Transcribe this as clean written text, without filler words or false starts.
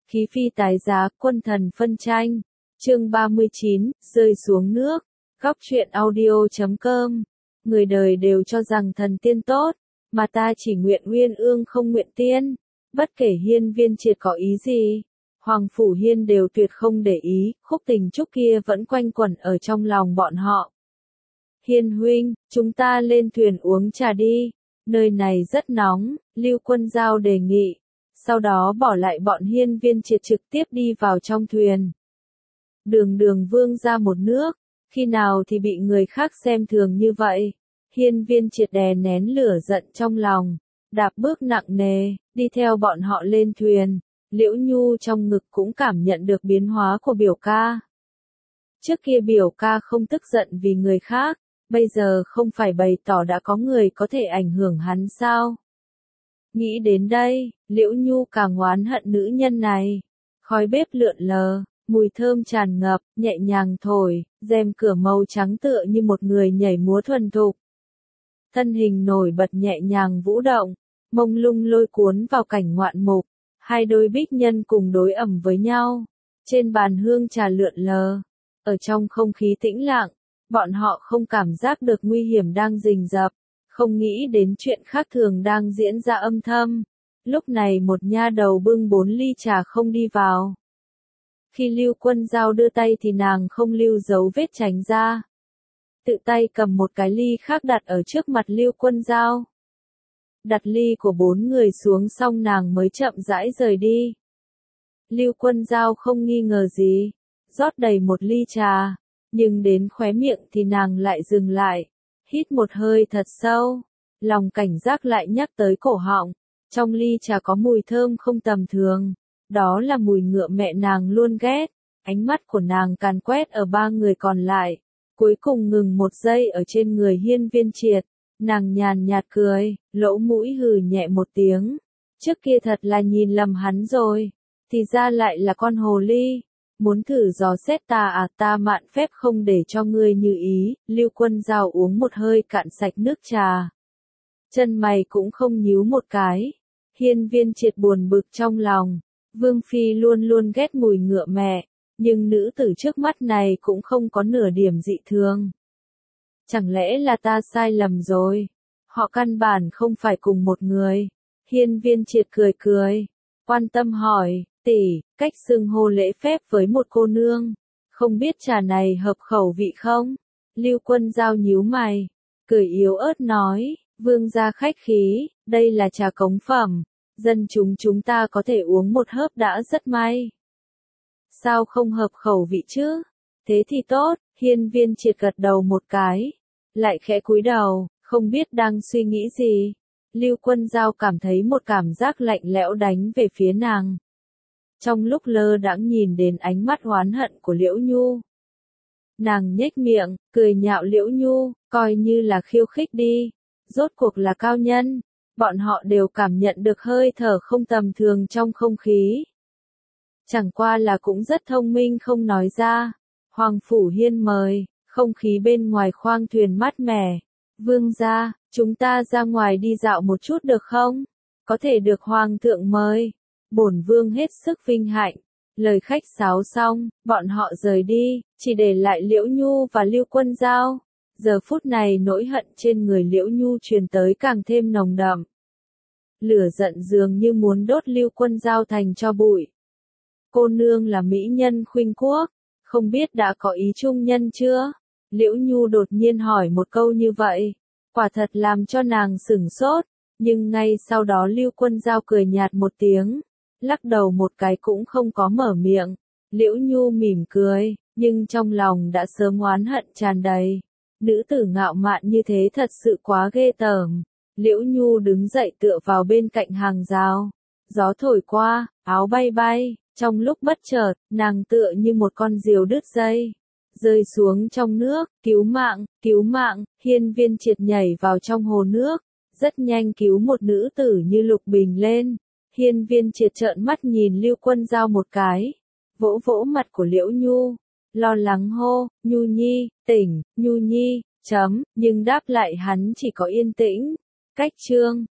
Khí phi tái giá, quân thần phân tranh. Chương 39, rơi xuống nước. Góc truyện audio.com. Người đời đều cho rằng thần tiên tốt, mà ta chỉ nguyện uyên ương không nguyện tiên. Bất kể Hiên Viên Triệt có ý gì, Hoàng Phủ Hiên đều tuyệt không để ý, khúc tình trúc kia vẫn quanh quẩn ở trong lòng bọn họ. Hiên huynh, chúng ta lên thuyền uống trà đi, nơi này rất nóng, Lưu Quân Giao đề nghị. Sau đó bỏ lại bọn Hiên Viên Triệt trực tiếp đi vào trong thuyền. Đường Vương ra một nước, khi nào thì bị người khác xem thường như vậy. Hiên Viên Triệt đè nén lửa giận trong lòng, đạp bước nặng nề, đi theo bọn họ lên thuyền. Liễu Nhu trong ngực cũng cảm nhận được biến hóa của biểu ca. Trước kia biểu ca không tức giận vì người khác, bây giờ không phải bày tỏ đã có người có thể ảnh hưởng hắn sao? Nghĩ đến đây, Liễu Nhu càng oán hận nữ nhân này. Khói bếp lượn lờ, mùi thơm tràn ngập, nhẹ nhàng thổi, rèm cửa màu trắng tựa như một người nhảy múa thuần thục. Thân hình nổi bật nhẹ nhàng vũ động, mông lung lôi cuốn vào cảnh ngoạn mục. Hai đôi bích nhân cùng đối ẩm với nhau, trên bàn hương trà lượn lờ. Ở trong không khí tĩnh lặng, bọn họ không cảm giác được nguy hiểm đang rình rập, không nghĩ đến chuyện khác thường đang diễn ra âm thầm. Lúc này một nha đầu bưng 4 ly trà không đi vào. Khi Lưu Quân Giao đưa tay thì nàng không lưu dấu vết tránh ra. Tự tay cầm một cái ly khác đặt ở trước mặt Lưu Quân Giao. Đặt ly của 4 người xuống xong nàng mới chậm rãi rời đi. Lưu Quân Giao không nghi ngờ gì, rót đầy một ly trà, nhưng đến khóe miệng thì nàng lại dừng lại, hít một hơi thật sâu, lòng cảnh giác lại nhắc tới cổ họng. Trong ly trà có mùi thơm không tầm thường, đó là mùi ngựa mẹ nàng luôn ghét. Ánh mắt của nàng càn quét ở 3 người còn lại, cuối cùng ngừng một giây ở trên người Hiên Viên Triệt. Nàng nhàn nhạt cười, lỗ mũi hừ nhẹ một tiếng. Trước kia thật là nhìn lầm hắn rồi, thì ra lại là con hồ ly. Muốn thử dò xét ta à, ta mạn phép không để cho ngươi như ý. Lưu Quân Giao uống một hơi cạn sạch nước trà. Chân mày cũng không nhíu một cái. Hiên Viên Triệt buồn bực trong lòng. Vương Phi luôn luôn ghét mùi ngựa mẹ, nhưng nữ tử trước mắt này cũng không có nửa điểm dị thường. Chẳng lẽ là ta sai lầm rồi? Họ căn bản không phải cùng một người. Hiên Viên Triệt cười cười, quan tâm hỏi, tỷ, cách xưng hô lễ phép với một cô nương, không biết trà này hợp khẩu vị không? Lưu Quân Giao nhíu mày, cười yếu ớt nói, vương gia khách khí, đây là trà cống phẩm, dân chúng ta có thể uống một hớp đã rất may. Sao không hợp khẩu vị chứ? Thế thì tốt. Hiên Viên Triệt gật đầu một cái, lại khẽ cúi đầu, không biết đang suy nghĩ gì. Lưu Quân Giao cảm thấy một cảm giác lạnh lẽo đánh về phía nàng. Trong lúc lơ đãng nhìn đến ánh mắt oán hận của Liễu Nhu, nàng nhếch miệng, cười nhạo Liễu Nhu, coi như là khiêu khích đi. Rốt cuộc là cao nhân, bọn họ đều cảm nhận được hơi thở không tầm thường trong không khí. Chẳng qua là cũng rất thông minh không nói ra. Hoàng Phủ Hiên mời, không khí bên ngoài khoang thuyền mát mẻ. Vương gia, chúng ta ra ngoài đi dạo một chút được không? Có thể được Hoàng thượng mời. Bổn vương hết sức vinh hạnh. Lời khách sáo xong, bọn họ rời đi, chỉ để lại Liễu Nhu và Lưu Quân Giao. Giờ phút này nỗi hận trên người Liễu Nhu truyền tới càng thêm nồng đậm. Lửa giận dường như muốn đốt Lưu Quân Giao thành tro bụi. Cô nương là mỹ nhân khuynh quốc, không biết đã có ý trung nhân chưa? Liễu Nhu đột nhiên hỏi một câu như vậy, quả thật làm cho nàng sửng sốt, nhưng ngay sau đó Lưu Quân Giao cười nhạt một tiếng, lắc đầu một cái cũng không có mở miệng. Liễu Nhu mỉm cười, nhưng trong lòng đã sớm oán hận tràn đầy. Nữ tử ngạo mạn như thế thật sự quá ghê tởm. Liễu Nhu đứng dậy tựa vào bên cạnh hàng rào. Gió thổi qua, áo bay bay, trong lúc bất chợt, nàng tựa như một con diều đứt dây, rơi xuống trong nước, cứu mạng, Hiên Viên Triệt nhảy vào trong hồ nước, rất nhanh cứu một nữ tử như Lục Bình lên. Hiên Viên Triệt trợn mắt nhìn Lưu Quân Giao một cái, vỗ vỗ mặt của Liễu Nhu, lo lắng hô, Nhu Nhi, tỉnh, Nhu Nhi, nhưng đáp lại hắn chỉ có yên tĩnh. Cách chương